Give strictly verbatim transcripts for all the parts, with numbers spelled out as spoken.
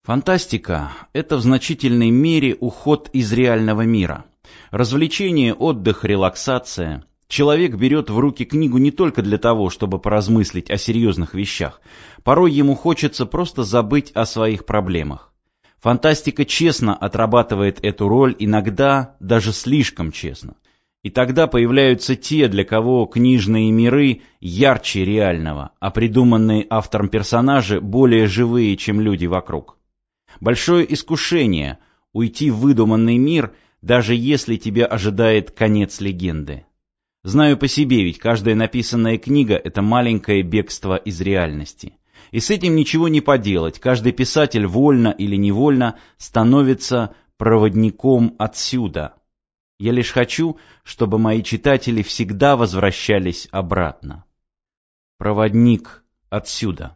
Фантастика — это в значительной мере уход из реального мира. Развлечение, отдых, релаксация. Человек берет в руки книгу не только для того, чтобы поразмыслить о серьезных вещах. Порой ему хочется просто забыть о своих проблемах. Фантастика честно отрабатывает эту роль, иногда даже слишком честно. И тогда появляются те, для кого книжные миры ярче реального, а придуманные автором персонажи более живые, чем люди вокруг. Большое искушение — уйти в выдуманный мир, даже если тебя ожидает конец легенды. Знаю по себе, ведь каждая написанная книга — это маленькое бегство из реальности. И с этим ничего не поделать, каждый писатель вольно или невольно становится проводником отсюда. Я лишь хочу, чтобы мои читатели всегда возвращались обратно. Проводник отсюда.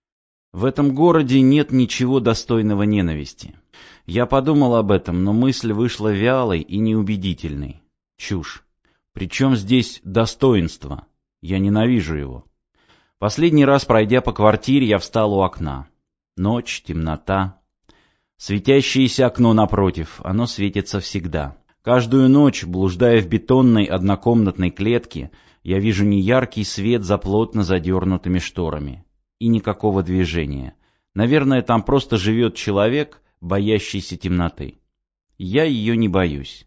В этом городе нет ничего достойного ненависти. Я подумал об этом, но мысль вышла вялой и неубедительной. Чушь. Причем здесь достоинство? Я ненавижу его. Последний раз, пройдя по квартире, я встал у окна. Ночь, темнота. Светящееся окно напротив, оно светится всегда. Каждую ночь, блуждая в бетонной однокомнатной клетке, я вижу неяркий свет за плотно задернутыми шторами. И никакого движения. Наверное, там просто живет человек, боящийся темноты. Я ее не боюсь.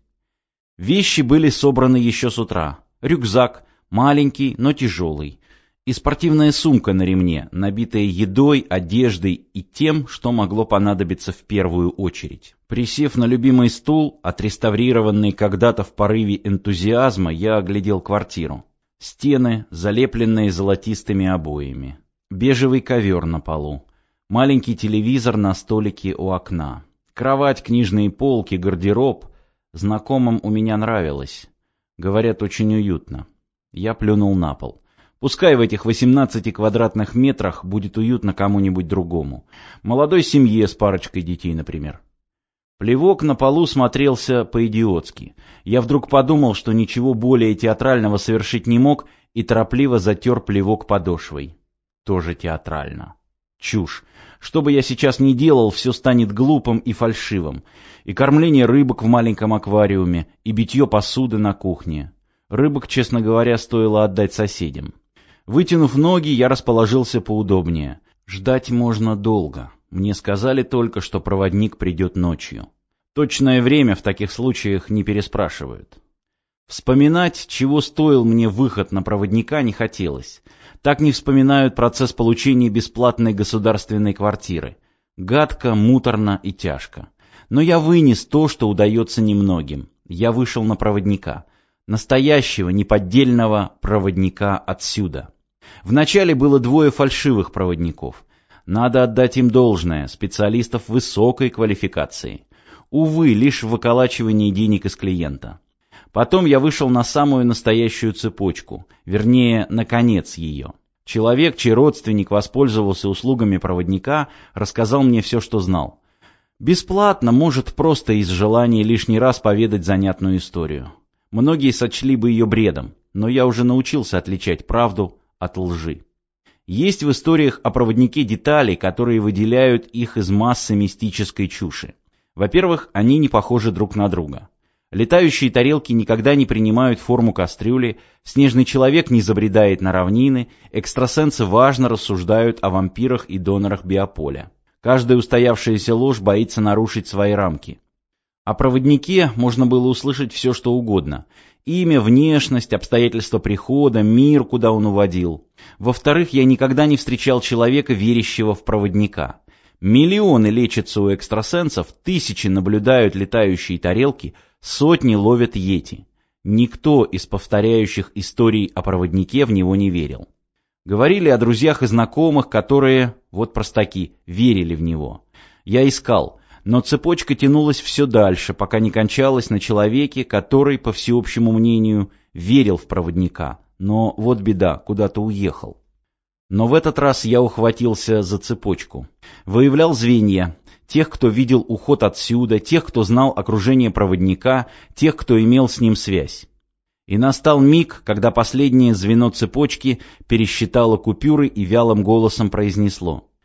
Вещи были собраны еще с утра. Рюкзак, маленький, но тяжелый. И спортивная сумка на ремне, набитая едой, одеждой и тем, что могло понадобиться в первую очередь. Присев на любимый стул, отреставрированный когда-то в порыве энтузиазма, я оглядел квартиру. Стены, залепленные золотистыми обоями. Бежевый ковер на полу. Маленький телевизор на столике у окна. Кровать, книжные полки, гардероб. Знакомым у меня нравилось. Говорят, очень уютно. Я плюнул на пол. Пускай в этих восемнадцати квадратных метрах будет уютно кому-нибудь другому. Молодой семье с парочкой детей, например. Плевок на полу смотрелся по-идиотски. Я вдруг подумал, что ничего более театрального совершить не мог, и торопливо затер плевок подошвой. Тоже театрально. Чушь. Что бы я сейчас ни делал, все станет глупым и фальшивым. И кормление рыбок в маленьком аквариуме, и битье посуды на кухне. Рыбок, честно говоря, стоило отдать соседям. Вытянув ноги, я расположился поудобнее. Ждать можно долго. Мне сказали только, что проводник придет ночью. Точное время в таких случаях не переспрашивают. Вспоминать, чего стоил мне выход на проводника, не хотелось. Так не вспоминают процесс получения бесплатной государственной квартиры. Гадко, муторно и тяжко. Но я вынес то, что удается немногим. Я вышел на проводника. Настоящего, неподдельного проводника отсюда. Вначале было двое фальшивых проводников. Надо отдать им должное, специалистов высокой квалификации. Увы, лишь в выколачивании денег из клиента. Потом я вышел на самую настоящую цепочку, вернее, на конец ее. Человек, чей родственник воспользовался услугами проводника, рассказал мне все, что знал. Бесплатно, может, просто из желания лишний раз поведать занятную историю. Многие сочли бы ее бредом, но я уже научился отличать правду от лжи. Есть в историях о проводнике детали, которые выделяют их из массы мистической чуши. Во-первых, они не похожи друг на друга. Летающие тарелки никогда не принимают форму кастрюли, снежный человек не забредает на равнины, экстрасенсы важно рассуждают о вампирах и донорах биополя. Каждая устоявшаяся ложь боится нарушить свои рамки. О проводнике можно было услышать все, что угодно. Имя, внешность, обстоятельства прихода, мир, куда он уводил. Во-вторых, я никогда не встречал человека, верящего в проводника. Миллионы лечатся у экстрасенсов, тысячи наблюдают летающие тарелки, сотни ловят йети. Никто из повторяющих историй о проводнике в него не верил. Говорили о друзьях и знакомых, которые, вот простаки, верили в него. Я искал, но цепочка тянулась все дальше, пока не кончалась на человеке, который, по всеобщему мнению, верил в проводника. Но вот беда, куда-то уехал. Но в этот раз я ухватился за цепочку. Выявлял звенья. Тех, кто видел уход отсюда, тех, кто знал окружение проводника, тех, кто имел с ним связь. И настал миг, когда последнее звено цепочки пересчитало купюры и вялым голосом произнесло: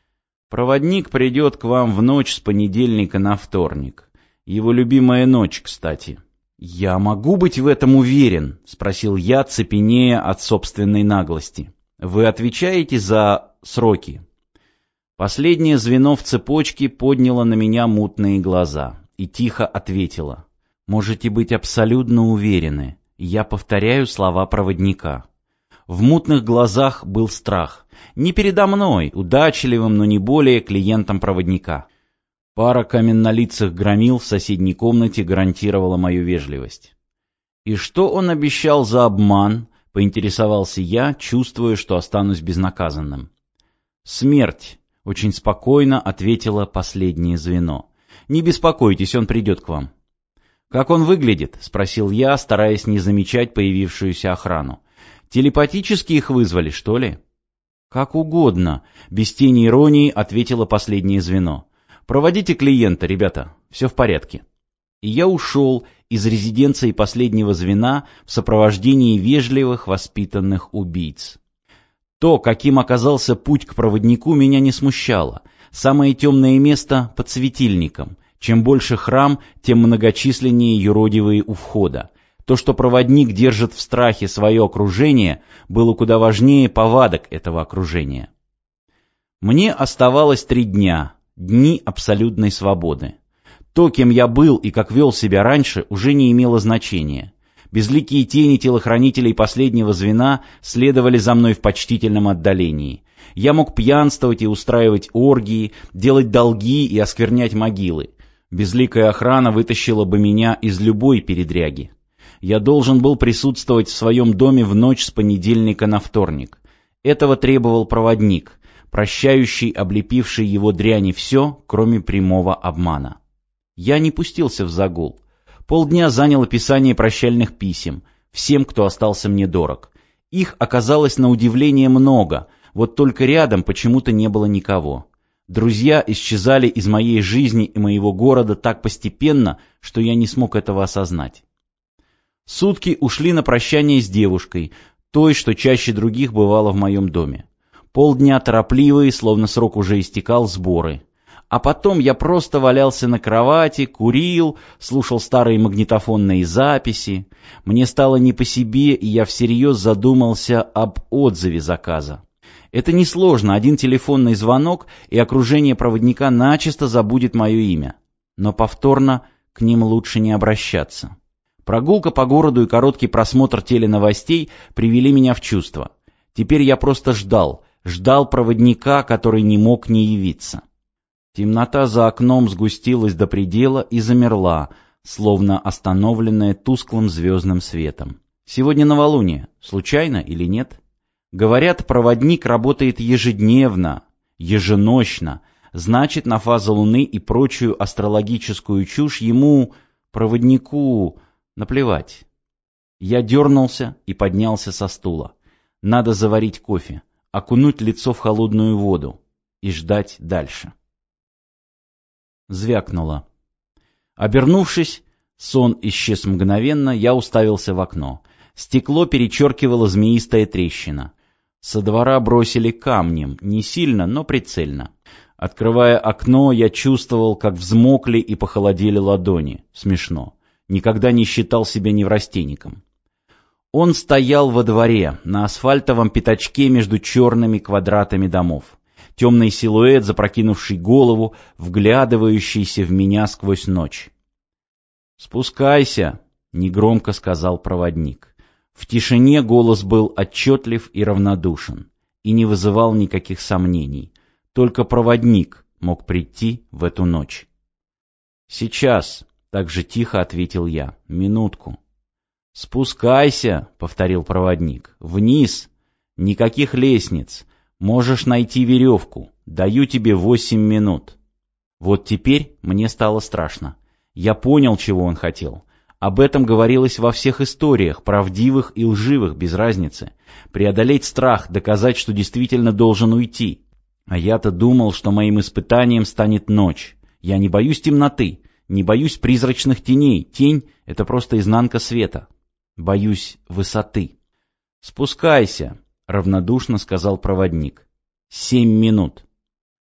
Проводник придет к вам в ночь с понедельника на вторник. Его любимая ночь, кстати. «Я могу быть в этом уверен?» — спросил я, цепенея от собственной наглости. «Вы отвечаете за сроки?» Последнее звено в цепочке подняло на меня мутные глаза и тихо ответило. «Можете быть абсолютно уверены. Я повторяю слова проводника». В мутных глазах был страх. Не передо мной, удачливым, но не более клиентом проводника. Пара каменнолицых громил в соседней комнате гарантировала мою вежливость. «И что он обещал за обман?» — поинтересовался я, чувствуя, что останусь безнаказанным. «Смерть», — очень спокойно ответило последнее звено. «Не беспокойтесь, он придет к вам». «Как он выглядит?» — спросил я, стараясь не замечать появившуюся охрану. «Телепатически их вызвали, что ли?» «Как угодно», — без тени иронии ответило последнее звено. «Проводите клиента, ребята, все в порядке». И я ушел из резиденции последнего звена в сопровождении вежливых, воспитанных убийц. То, каким оказался путь к проводнику, меня не смущало. Самое темное место под светильником. Чем больше храм, тем многочисленнее юродивые у входа. То, что проводник держит в страхе свое окружение, было куда важнее повадок этого окружения. Мне оставалось три дня, дни абсолютной свободы. То, кем я был и как вел себя раньше, уже не имело значения. Безликие тени телохранителей последнего звена следовали за мной в почтительном отдалении. Я мог пьянствовать и устраивать оргии, делать долги и осквернять могилы. Безликая охрана вытащила бы меня из любой передряги. Я должен был присутствовать в своем доме в ночь с понедельника на вторник. Этого требовал проводник, прощающий облепивший его дряни все, кроме прямого обмана. Я не пустился в загул. Полдня заняло писание прощальных писем всем, кто остался мне дорог. Их оказалось на удивление много, вот только рядом почему-то не было никого. Друзья исчезали из моей жизни и моего города так постепенно, что я не смог этого осознать. Сутки ушли на прощание с девушкой, той, что чаще других бывало в моем доме. Полдня торопливые, словно срок уже истекал, сборы. А потом я просто валялся на кровати, курил, слушал старые магнитофонные записи. Мне стало не по себе, и я всерьез задумался об отзыве заказа. Это несложно, один телефонный звонок, и окружение проводника начисто забудет мое имя. Но повторно к ним лучше не обращаться. Прогулка по городу и короткий просмотр теленовостей привели меня в чувство. Теперь я просто ждал, ждал проводника, который не мог не явиться. Темнота за окном сгустилась до предела и замерла, словно остановленная тусклым звездным светом. Сегодня новолуние, случайно или нет? Говорят, проводник работает ежедневно, еженощно, значит, на фазы Луны и прочую астрологическую чушь ему, проводнику, наплевать. Я дернулся и поднялся со стула. Надо заварить кофе, окунуть лицо в холодную воду и ждать дальше. Звякнуло. Обернувшись, сон исчез мгновенно, я уставился в окно. Стекло перечеркивало змеистая трещина. Со двора бросили камнем, не сильно, но прицельно. Открывая окно, я чувствовал, как взмокли и похолодели ладони. Смешно. Никогда не считал себя неврастенником. Он стоял во дворе, на асфальтовом пятачке между черными квадратами домов. Темный силуэт, запрокинувший голову, вглядывающийся в меня сквозь ночь. «Спускайся», — негромко сказал проводник. В тишине голос был отчетлив и равнодушен, и не вызывал никаких сомнений. Только проводник мог прийти в эту ночь. «Сейчас», — так же тихо ответил я, — «минутку». «Спускайся», — повторил проводник, — «вниз. Никаких лестниц. Можешь найти веревку. Даю тебе восемь минут». Вот теперь мне стало страшно. Я понял, чего он хотел. Об этом говорилось во всех историях, правдивых и лживых, без разницы. Преодолеть страх, доказать, что действительно должен уйти. А я-то думал, что моим испытанием станет ночь. Я не боюсь темноты, не боюсь призрачных теней. Тень — это просто изнанка света. Боюсь высоты. «Спускайся», — равнодушно сказал проводник. «Семь минут».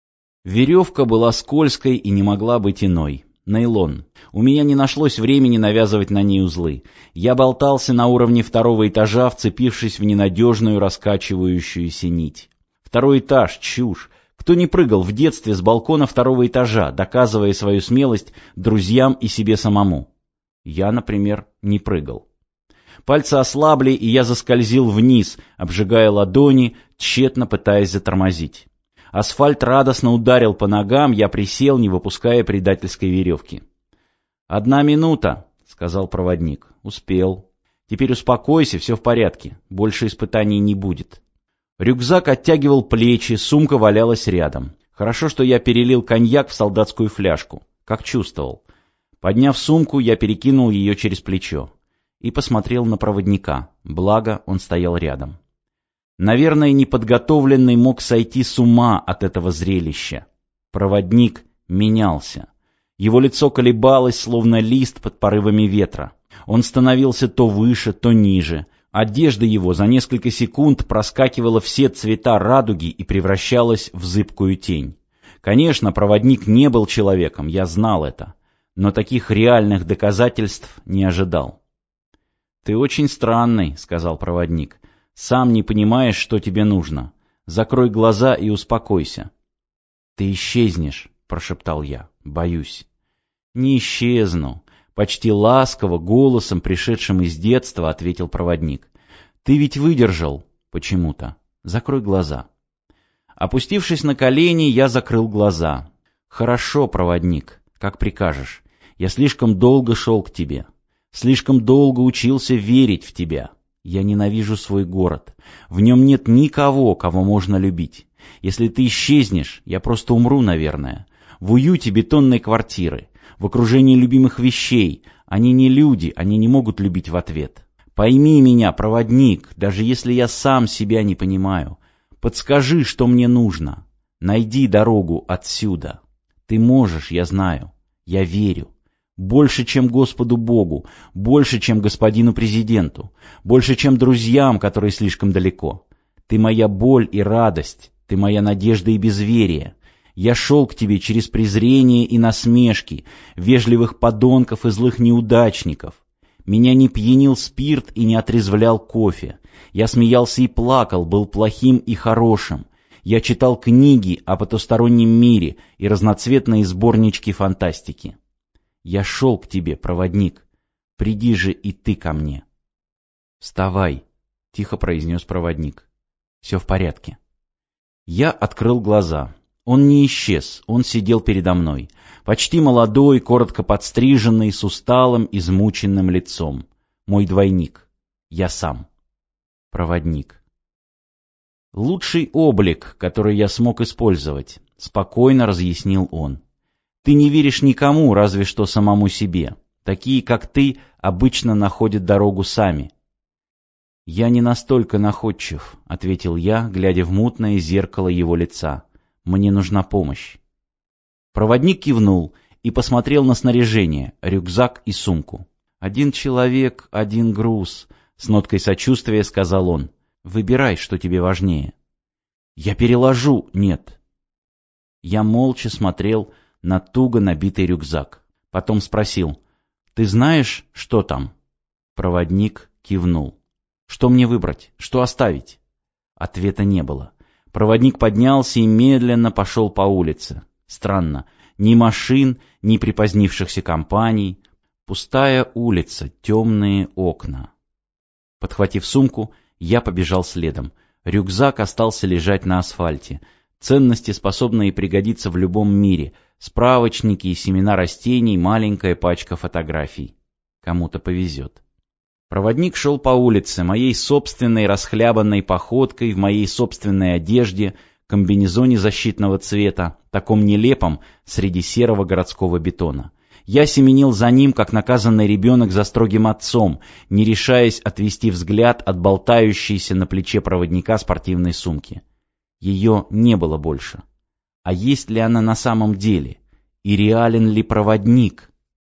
Веревка была скользкой и не могла быть иной. Нейлон. У меня не нашлось времени навязывать на ней узлы. Я болтался на уровне второго этажа, вцепившись в ненадежную раскачивающуюся нить. Второй этаж — чушь. Кто не прыгал в детстве с балкона второго этажа, доказывая свою смелость друзьям и себе самому? Я, например, не прыгал. Пальцы ослабли, и я заскользил вниз, обжигая ладони, тщетно пытаясь затормозить. Асфальт радостно ударил по ногам, я присел, не выпуская предательской веревки. «Одна минута», — сказал проводник. «Успел. Теперь успокойся, все в порядке. Больше испытаний не будет». Рюкзак оттягивал плечи, сумка валялась рядом. Хорошо, что я перелил коньяк в солдатскую фляжку, как чувствовал. Подняв сумку, я перекинул ее через плечо и посмотрел на проводника, благо он стоял рядом. Наверное, неподготовленный мог сойти с ума от этого зрелища. Проводник менялся. Его лицо колебалось, словно лист под порывами ветра. Он становился то выше, то ниже. Одежда его за несколько секунд проскакивала все цвета радуги и превращалась в зыбкую тень. Конечно, проводник не был человеком, я знал это, но таких реальных доказательств не ожидал. «Ты очень странный», — сказал проводник. «Сам не понимаешь, что тебе нужно. Закрой глаза и успокойся». «Ты исчезнешь», — прошептал я. «Боюсь». «Не исчезну», — почти ласково, голосом, пришедшим из детства, ответил проводник. «Ты ведь выдержал почему-то. Закрой глаза». Опустившись на колени, я закрыл глаза. «Хорошо, проводник, как прикажешь. Я слишком долго шел к тебе. Слишком долго учился верить в тебя. Я ненавижу свой город. В нем нет никого, кого можно любить. Если ты исчезнешь, я просто умру, наверное. В уюте бетонной квартиры, в окружении любимых вещей. Они не люди, они не могут любить в ответ. Пойми меня, проводник, даже если я сам себя не понимаю. Подскажи, что мне нужно. Найди дорогу отсюда. Ты можешь, я знаю. Я верю. Больше, чем Господу Богу, больше, чем господину президенту, больше, чем друзьям, которые слишком далеко. Ты моя боль и радость, ты моя надежда и безверие. Я шел к тебе через презрение и насмешки, вежливых подонков и злых неудачников. Меня не пьянил спирт и не отрезвлял кофе. Я смеялся и плакал, был плохим и хорошим. Я читал книги о потустороннем мире и разноцветные сборнички фантастики. Я шел к тебе, проводник. Приди же и ты ко мне. «Вставай», — тихо произнес проводник. «Все в порядке». Я открыл глаза. Он не исчез, он сидел передо мной. Почти молодой, коротко подстриженный, с усталым, измученным лицом. Мой двойник. Я сам. Проводник. «Лучший облик, который я смог использовать», — спокойно разъяснил он. «Ты не веришь никому, разве что самому себе. Такие, как ты, обычно находят дорогу сами». «Я не настолько находчив», — ответил я, глядя в мутное зеркало его лица. «Мне нужна помощь». Проводник кивнул и посмотрел на снаряжение, рюкзак и сумку. «Один человек, один груз», — с ноткой сочувствия сказал он. «Выбирай, что тебе важнее». «Я переложу». «Нет». Я молча смотрел на туго набитый рюкзак. Потом спросил: «Ты знаешь, что там?» Проводник кивнул. «Что мне выбрать? Что оставить?» Ответа не было. Проводник поднялся и медленно пошел по улице. Странно, ни машин, ни припозднившихся компаний. Пустая улица, темные окна. Подхватив сумку, я побежал следом. Рюкзак остался лежать на асфальте. Ценности, способные пригодиться в любом мире. Справочники и семена растений, маленькая пачка фотографий. Кому-то повезет. Проводник шел по улице, моей собственной расхлябанной походкой, в моей собственной одежде, комбинезоне защитного цвета, таком нелепом среди серого городского бетона. Я семенил за ним, как наказанный ребенок за строгим отцом, не решаясь отвести взгляд от болтающейся на плече проводника спортивной сумки. Ее не было больше. А есть ли она на самом деле? И реален ли проводник?